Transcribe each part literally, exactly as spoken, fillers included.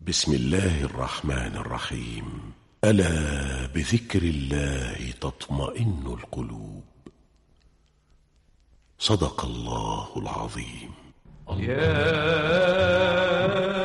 بسم الله الرحمن الرحيم. ألا بذكر الله تطمئن القلوب. صدق الله العظيم. يا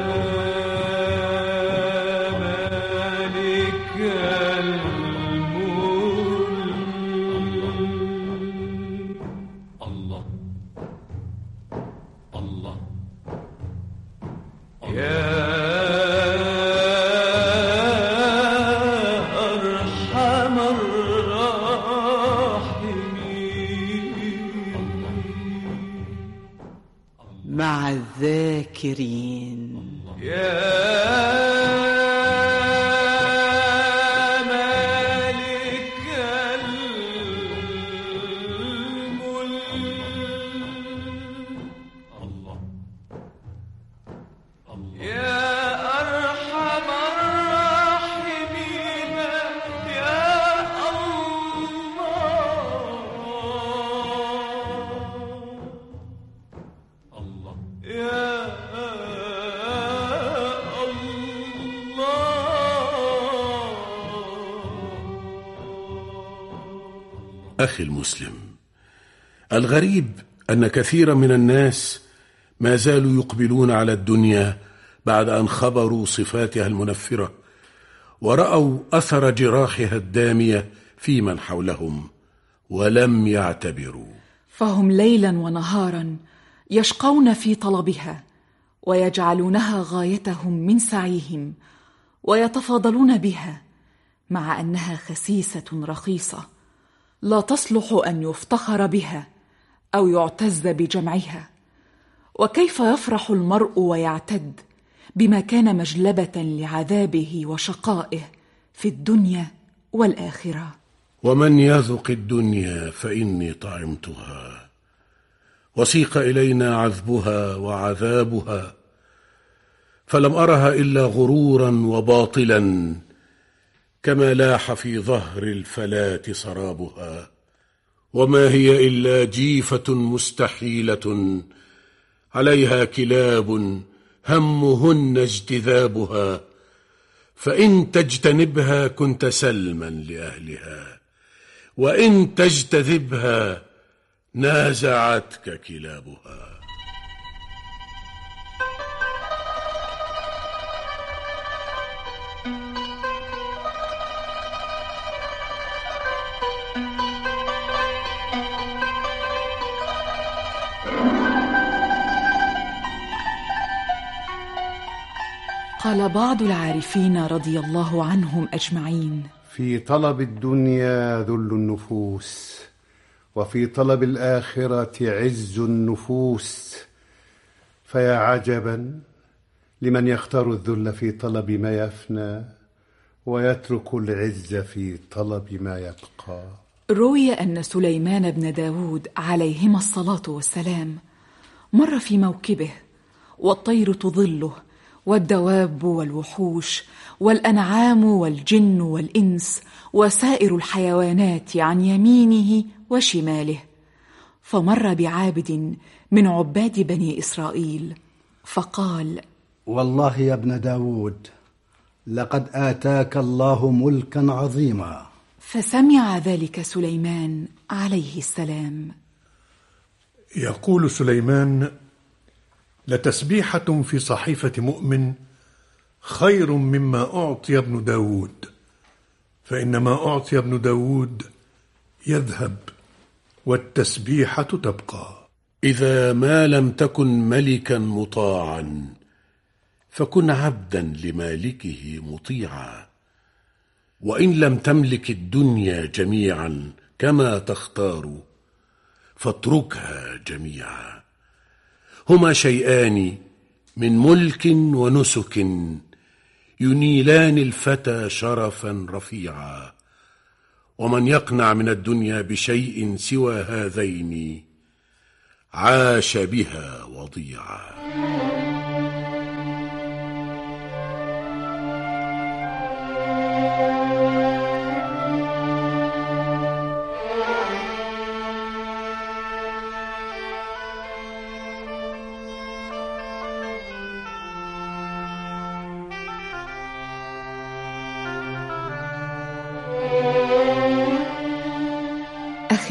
مع الذاكرين. يا مالك الملك. الله الله. يا أرحم الراحمين. يا الله يا أخي المسلم، الغريب أن كثيرا من الناس ما زالوا يقبلون على الدنيا بعد أن خبروا صفاتها المنفرة ورأوا أثر جراحها الدامية في من حولهم ولم يعتبروا، فهم ليلا ونهارا يشقون في طلبها ويجعلونها غايتهم من سعيهم ويتفاضلون بها، مع أنها خسيسة رخيصة لا تصلح أن يفتخر بها أو يعتز بجمعها. وكيف يفرح المرء ويعتد بما كان مجلبة لعذابه وشقائه في الدنيا والآخرة؟ ومن يذق الدنيا فإني طعمتها، وسيق إلينا عذبها وعذابها، فلم أرها إلا غرورا وباطلا، كما لاح في ظهر الفلاة سرابها، وما هي إلا جيفة مستحيلة عليها كلاب همهن اجتذابها، فإن تجتنبها كنت سلما لأهلها، وإن تجتذبها نازعتك كلابها. قال بعض العارفين رضي الله عنهم أجمعين: في طلب الدنيا ذل النفوس، وفي طلب الآخرة عز النفوس، فيا عجبا لمن يختار الذل في طلب ما يفنى ويترك العز في طلب ما يبقى. روي أن سليمان بن داود عليهما الصلاة والسلام مر في موكبه والطير تظله والدواب والوحوش والأنعام والجن والإنس وسائر الحيوانات عن يمينه وشماله، فمر بعابد من عباد بني إسرائيل فقال: والله يا ابن داود لقد آتاك الله ملكا عظيما. فسمع ذلك سليمان عليه السلام. يقول سليمان: لتسبيحة في صحيفة مؤمن خير مما أعطي ابن داود، فإنما أعطي ابن داود يذهب والتسبيحة تبقى. إذا ما لم تكن ملكا مطاعا فكن عبدا لمالكه مطيعا، وإن لم تملك الدنيا جميعا كما تختار فاتركها جميعا. هما شيئان من ملك ونسك ينيلان الفتى شرفا رفيعا، ومن يقنع من الدنيا بشيء سوى هذين عاش بها وضيعا.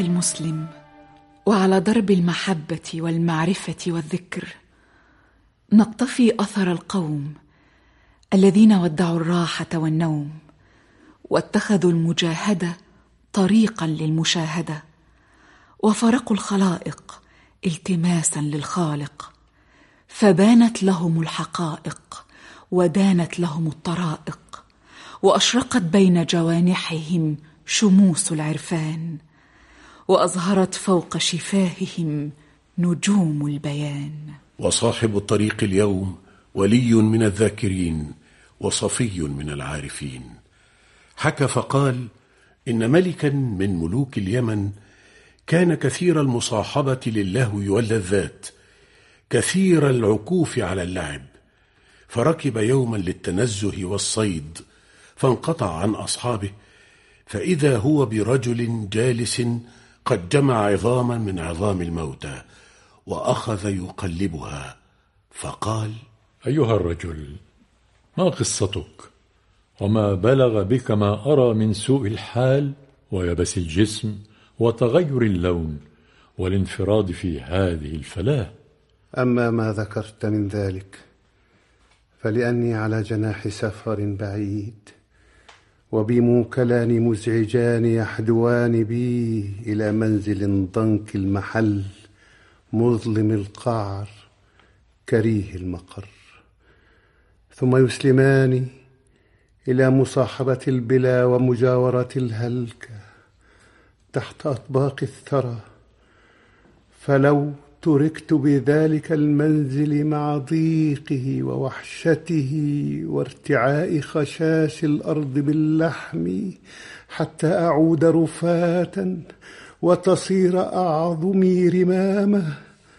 أخي المسلم، وعلى درب المحبة والمعرفة والذكر نقتفي أثر القوم الذين ودعوا الراحة والنوم واتخذوا المجاهدة طريقا للمشاهدة، وفرقوا الخلائق التماسا للخالق، فبانت لهم الحقائق ودانت لهم الطرائق، وأشرقت بين جوانحهم شموس العرفان، وأظهرت فوق شفاههم نجوم البيان. وصاحب الطريق اليوم ولي من الذاكرين وصفي من العارفين. حكى فقال: إن ملكا من ملوك اليمن كان كثير المصاحبة للهو واللذات، كثير العكوف على اللعب، فركب يوما للتنزه والصيد، فانقطع عن أصحابه، فإذا هو برجل جالس قد جمع عظاما من عظام الموتى وأخذ يقلبها، فقال: أيها الرجل، ما قصتك؟ وما بلغ بك ما أرى من سوء الحال ويبس الجسم وتغير اللون والانفراد في هذه الفلاة؟ أما ما ذكرت من ذلك فلأني على جناح سفر بعيد، وبي موكلان مزعجان يحدوان بي إلى منزل ضنك المحل مظلم القعر كريه المقر، ثم يسلمان إلى مصاحبة البلا ومجاورة الهلكة تحت أطباق الثرى، فلو تركت بذلك المنزل مع ضيقه ووحشته وارتعاء خشاش الأرض باللحم حتى أعود رفاة وتصير أعظمي رمامة،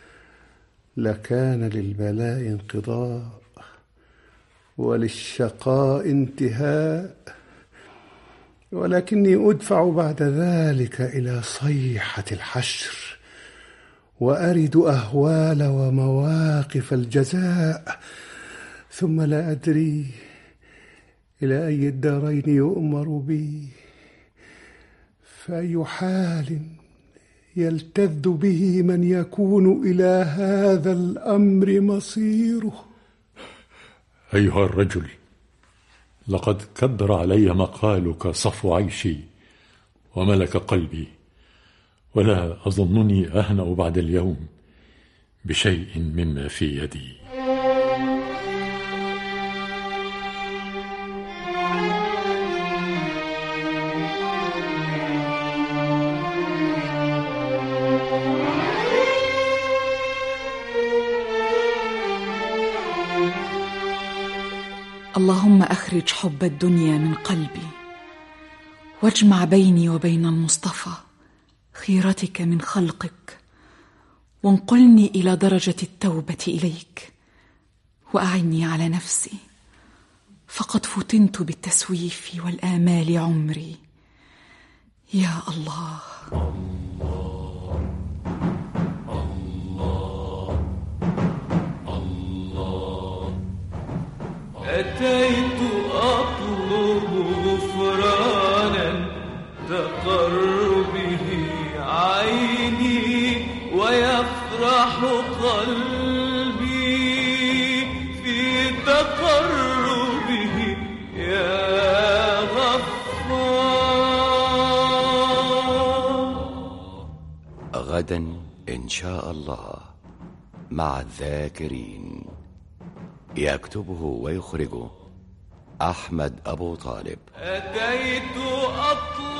لكان للبلاء انقضاء وللشقاء انتهاء، ولكني أدفع بعد ذلك إلى صيحة الحشر، وأرد أهوال ومواقف الجزاء، ثم لا أدري إلى أي الدارين يؤمر بي، فأي حال يلتذ به من يكون إلى هذا الأمر مصيره. أيها الرجل، لقد كدر علي مقالك صفو عيشي وملك قلبي، ولا أظنني أهنأ بعد اليوم بشيء مما في يدي. اللهم أخرج حب الدنيا من قلبي، واجمع بيني وبين المصطفى خيرتك من خلقك، وانقلني إلى درجة التوبة إليك، وأعني على نفسي، فقد فتنت بالتسويف والآمال عمري. يا الله. الله الله الله، أتيت أطلب غفرانا تقر به عيني ويفرح قلبي في تقربه يا غفار. غدا إن شاء الله مع الذاكرين، يكتبه ويخرجه أحمد أبو طالب. أتيت أطلب